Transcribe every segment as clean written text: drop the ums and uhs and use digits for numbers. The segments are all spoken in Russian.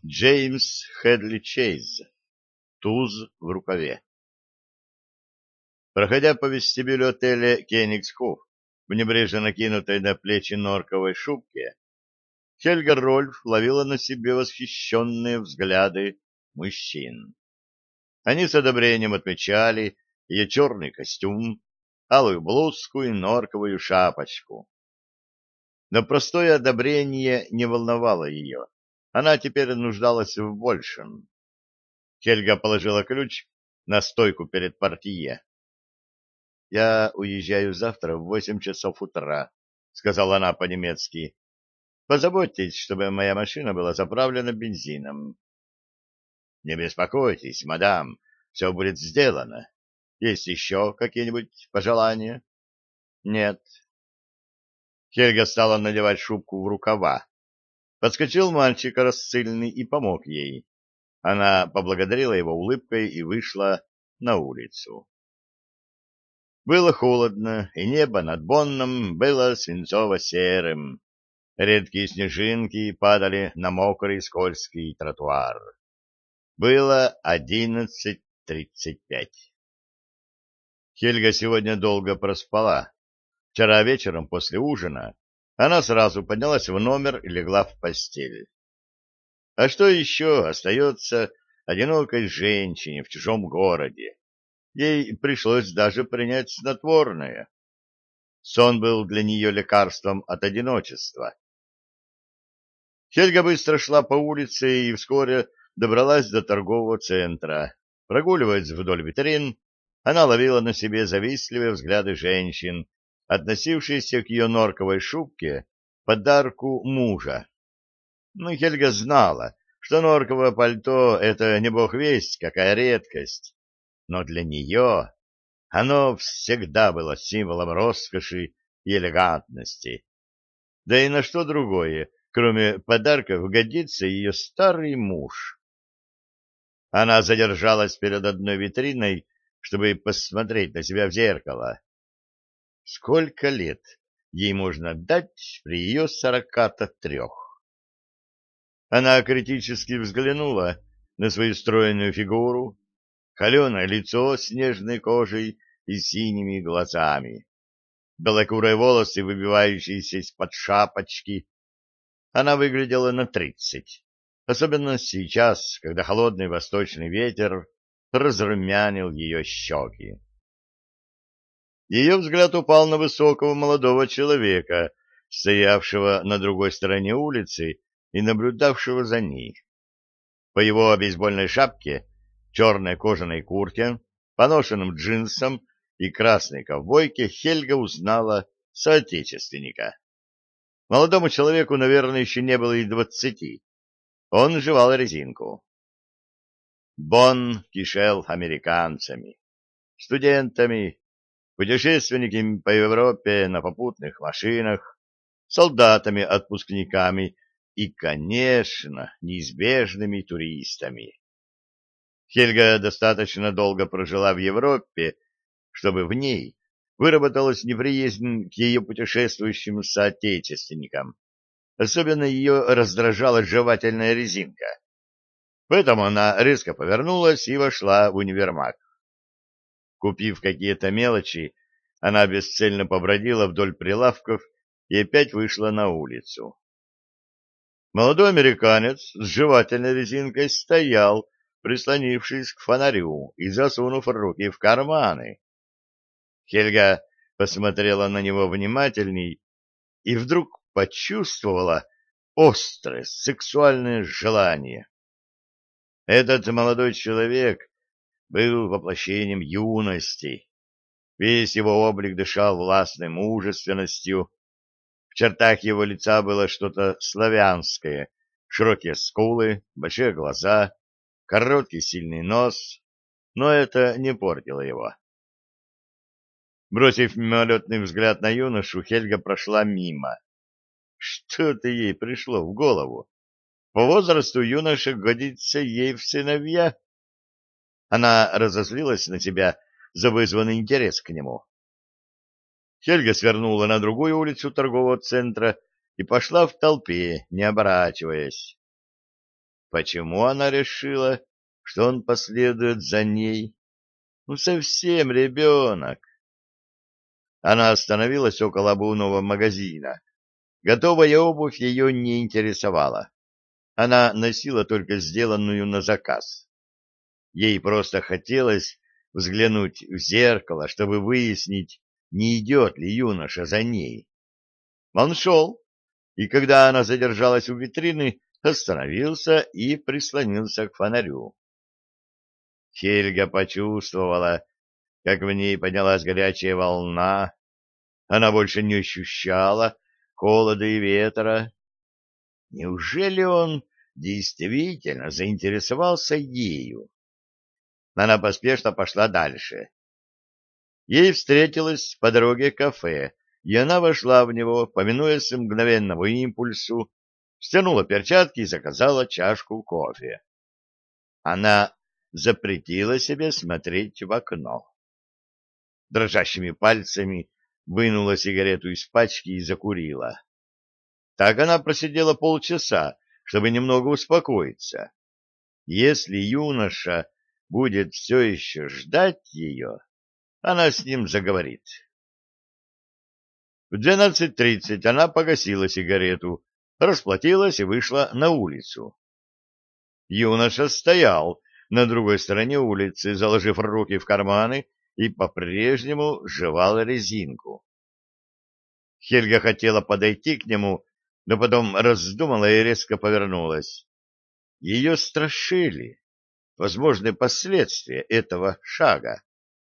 Джеймс Хедли Чейз. Туз в рукаве. Проходя по вестибюлю отеля «Кенигсхоф» в небрежно накинутой на плечи норковой шубке, Хельга Рольф ловила на себе восхищенные взгляды мужчин. Они с одобрением отмечали ее черный костюм, алую блузку и норковую шапочку. Но простое одобрение не волновало ее. Она теперь нуждалась в большем. Хельга положила ключ на стойку перед портье. — Я уезжаю завтра в 8 часов утра, — сказала она по-немецки. — Позаботьтесь, чтобы моя машина была заправлена бензином. — Не беспокойтесь, мадам, все будет сделано. Есть еще какие-нибудь пожелания? — Нет. Хельга стала надевать шубку в рукава. Подскочил мальчик рассыльный и помог ей. Она поблагодарила его улыбкой и вышла на улицу. Было холодно, и небо над Бонном было свинцово-серым. Редкие снежинки падали на мокрый скользкий тротуар. Было 11:35. Хельга сегодня долго проспала. Вчера вечером после ужина она сразу поднялась в номер и легла в постель. А что еще остается одинокой женщине в чужом городе? Ей пришлось даже принять снотворное. Сон был для нее лекарством от одиночества. Хельга быстро шла по улице и вскоре добралась до торгового центра. Прогуливаясь вдоль витрин, она ловила на себе завистливые взгляды женщин, относившиеся к ее норковой шубке подарку мужа. Но Хельга знала, что норковое пальто — это не бог весть, какая редкость. Но для нее оно всегда было символом роскоши и элегантности. Да и на что другое, кроме подарков, годится ее старый муж. Она задержалась перед одной витриной, чтобы посмотреть на себя в зеркало. Сколько лет ей можно дать при ее 43? Она критически взглянула на свою стройную фигуру, холеное лицо с нежной кожей и синими глазами, белокурые волосы, выбивающиеся из-под шапочки. Она выглядела на 30, особенно сейчас, когда холодный восточный ветер разрумянил ее щеки. Ее взгляд упал на высокого молодого человека, стоявшего на другой стороне улицы и наблюдавшего за ней. По его бейсбольной шапке, черной кожаной куртке, поношенным джинсам и красной ковбойке Хельга узнала соотечественника. Молодому человеку, наверное, еще не было и 20. Он жевал резинку. Бонн кишел американцами, студентами, путешественниками по Европе на попутных машинах, солдатами-отпускниками и, конечно, неизбежными туристами. Хельга достаточно долго прожила в Европе, чтобы в ней выработалась неприязнь к ее путешествующим соотечественникам. Особенно ее раздражала жевательная резинка. Поэтому она резко повернулась и вошла в универмаг. Купив какие-то мелочи, она бесцельно побродила вдоль прилавков и опять вышла на улицу. Молодой американец с жевательной резинкой стоял, прислонившись к фонарю и засунув руки в карманы. Хельга посмотрела на него внимательней и вдруг почувствовала острое сексуальное желание. Этот молодой человек был воплощением юности. Весь его облик дышал властной мужественностью. В чертах его лица было что-то славянское: широкие скулы, большие глаза, короткий сильный нос, но это не портило его. Бросив мимолетный взгляд на юношу, Хельга прошла мимо. Что-то ей пришло в голову. По возрасту юноша годится ей в сыновья. Она разозлилась на себя за вызванный интерес к нему. Хельга свернула на другую улицу торгового центра и пошла в толпе, не оборачиваясь. Почему она решила, что он последует за ней? Ну, совсем ребенок. Она остановилась около обувного магазина. Готовая обувь ее не интересовала. Она носила только сделанную на заказ. Ей просто хотелось взглянуть в зеркало, чтобы выяснить, не идет ли юноша за ней. Он шел, и когда она задержалась у витрины, остановился и прислонился к фонарю. Хельга почувствовала, как в ней поднялась горячая волна. Она больше не ощущала холода и ветра. Неужели он действительно заинтересовался ею? Она поспешно пошла дальше. Ей встретилось по дороге кафе, и она вошла в него, повинуясь мгновенному импульсу, стянула перчатки и заказала чашку кофе. Она запретила себе смотреть в окно. Дрожащими пальцами вынула сигарету из пачки и закурила. Так она просидела полчаса, чтобы немного успокоиться. Если юноша будет все еще ждать ее, она с ним заговорит. В 12:30 она погасила сигарету, расплатилась и вышла на улицу. Юноша стоял на другой стороне улицы, заложив руки в карманы, и по-прежнему жевал резинку. Хельга хотела подойти к нему, но потом раздумала и резко повернулась. Ее страшили возможные последствия этого шага.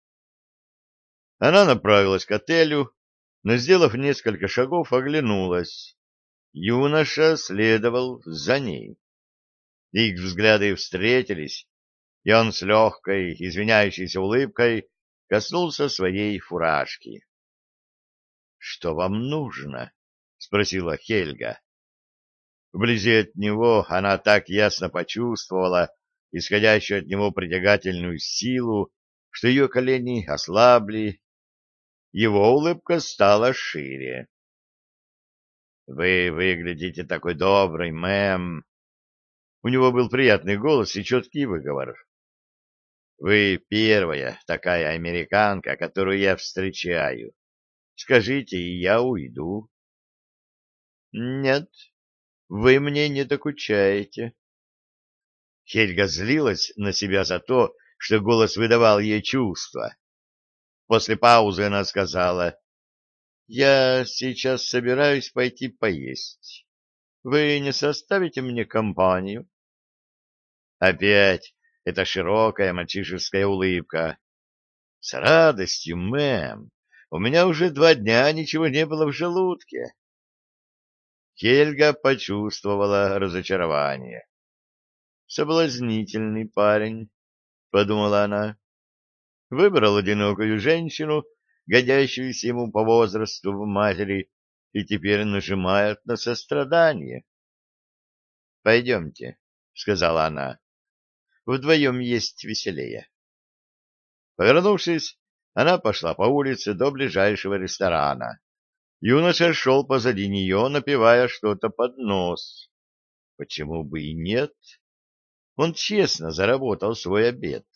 Она направилась к отелю, но, сделав несколько шагов, оглянулась. Юноша следовал за ней. Их взгляды встретились, и он с легкой, извиняющейся улыбкой коснулся своей фуражки. — Что вам нужно? — спросила Хельга. Вблизи от него она так ясно почувствовала исходящую от него притягательную силу, что ее колени ослабли. Его улыбка стала шире. — Вы выглядите такой добрый, мэм. У него был приятный голос и четкий выговор. — Вы первая такая американка, которую я встречаю. Скажите, и я уйду. — Нет, вы мне не докучаете. Хельга злилась на себя за то, что голос выдавал ей чувства. После паузы она сказала: «Я сейчас собираюсь пойти поесть. Вы не составите мне компанию?» Опять эта широкая мальчишеская улыбка. «С радостью, мэм. У меня уже 2 дня ничего не было в желудке». Хельга почувствовала разочарование. «Соблазнительный парень», — подумала она. Выбрал одинокую женщину, годящуюся ему по возрасту в матери, и теперь нажимает на сострадание. «Пойдемте», — сказала она, — «вдвоем есть веселее». Повернувшись, она пошла по улице до ближайшего ресторана. Юноша шел позади нее, напевая что-то под нос. Почему бы и нет? Он честно заработал свой обед.